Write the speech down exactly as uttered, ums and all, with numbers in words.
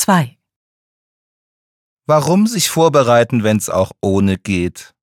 zwei. Warum sich vorbereiten, wenn's auch ohne geht?